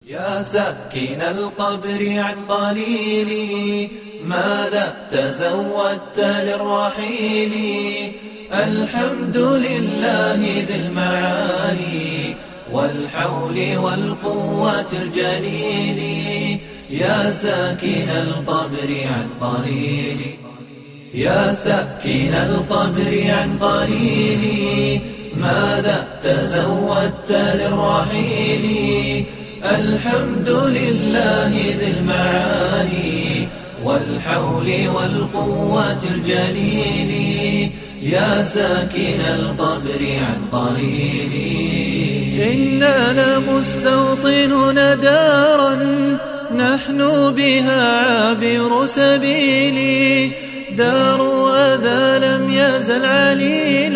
يا ساكن القبر عن قليلي، ماذا تزودت للرحيل؟ الحمد لله ذي المعالي والحول والقوة الجليل. يا ساكن القبر عن قليلي، يا ساكن القبر عن قليلي، ماذا تزودت للرحيل؟ الحمد لله ذي المعالي والحول والقوة الجليل. يا ساكن القبر عن قليلي، إننا مستوطنون دارا نحن بها عابر سبيلي، دار أذى لم يزل عليل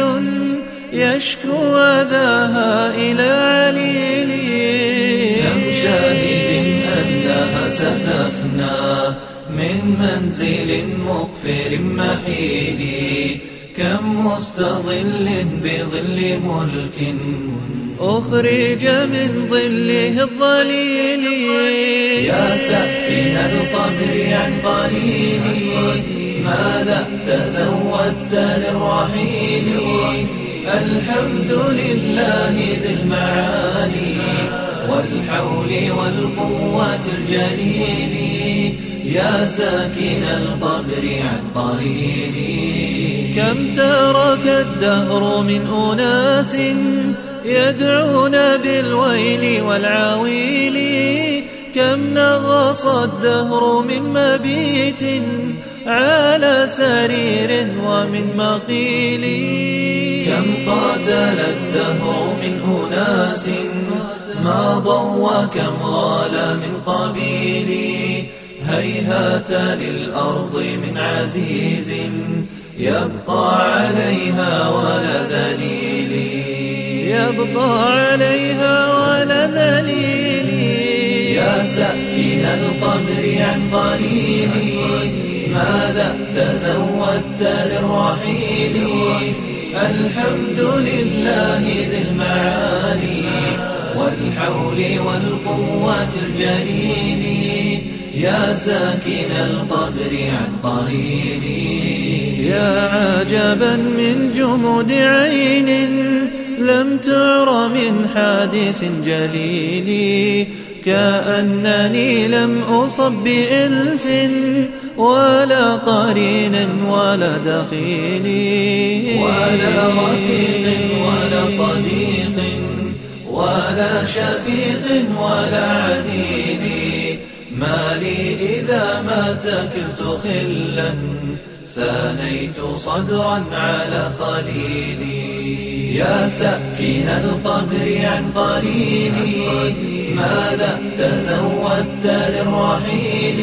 يشكو أذاها إلى عليلي. كم شاهد أنها ستفنى من منزل مقفر محيل، كم مستظل بظل ملك أخرج من ظله الظليل. يا ساكن القبر عن قليلي، ماذا تزودت للرحيل؟ الحمد لله ذي المعالي والحول والقوة الجليل. يا ساكن القبر عن قليلي، كم ترك الدهر من أناس يدعون بالويل والعويل، كم نغص الدهر من مبيت على سرير ومن مقيل. كم قاتل الدهر من أناس ماضوا وكم غال من قبيل. هيهات للأرض من عزيز يبقى عليها ولا ذليل، يبقى عليها ولا ذليل. يا ساكن القبر عن قليلي، ماذا تزودت للرحيل؟ الحمد لله ذي المعالي والحول والقوة الجليل. يا ساكن القبر عن قليلي، يا عجبا من جمود عين لم تعر من حادث جليل، كأنني لم أصب بإلف ولا قرين ولا دخيل، ولا رفيق ولا صديق ولا شفيق ولا عديد. ما لي إذا ما تكلت خلا ثانيت صدرا على خليلي. يا ساكن القبر عن قليلي، ماذا تزودت للرحيل؟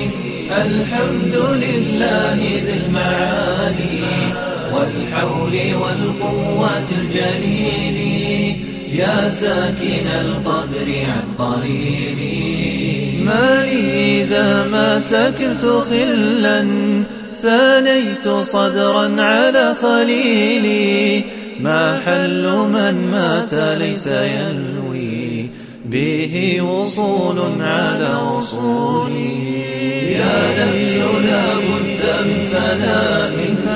الحمد لله ذي المعالي والحول والقوة الجليل. يا ساكن القبر عن قليلي، ما لي إذا ما تكلت خلا ثانيت صدرا على خليلي. ما حل من مات ليس ينوي به وصول على وصولي. يا نفس لا بد من فناء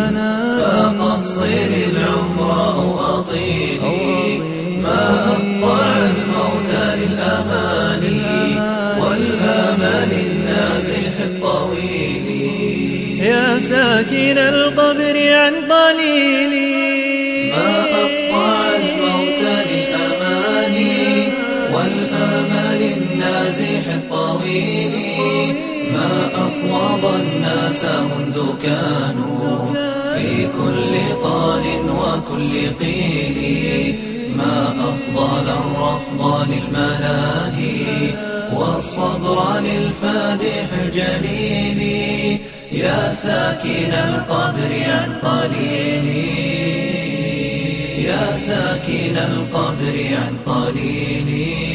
فقصر العمر أو أطيلي. ما أقطع الموت للأماني والآمال النازح الطويل. يا ساكن القبر عن قليلي، ما أقطع الموت للأماني والآمال النازح الطويل. ما أفوض الناس منذ كانوا في كل قال وكل قيل. ما أفضل الرفض للملاهي والصبر للفادح الجليل. يا ساكن القبر عن قليلي، يا ساكن القبر عن قليلي.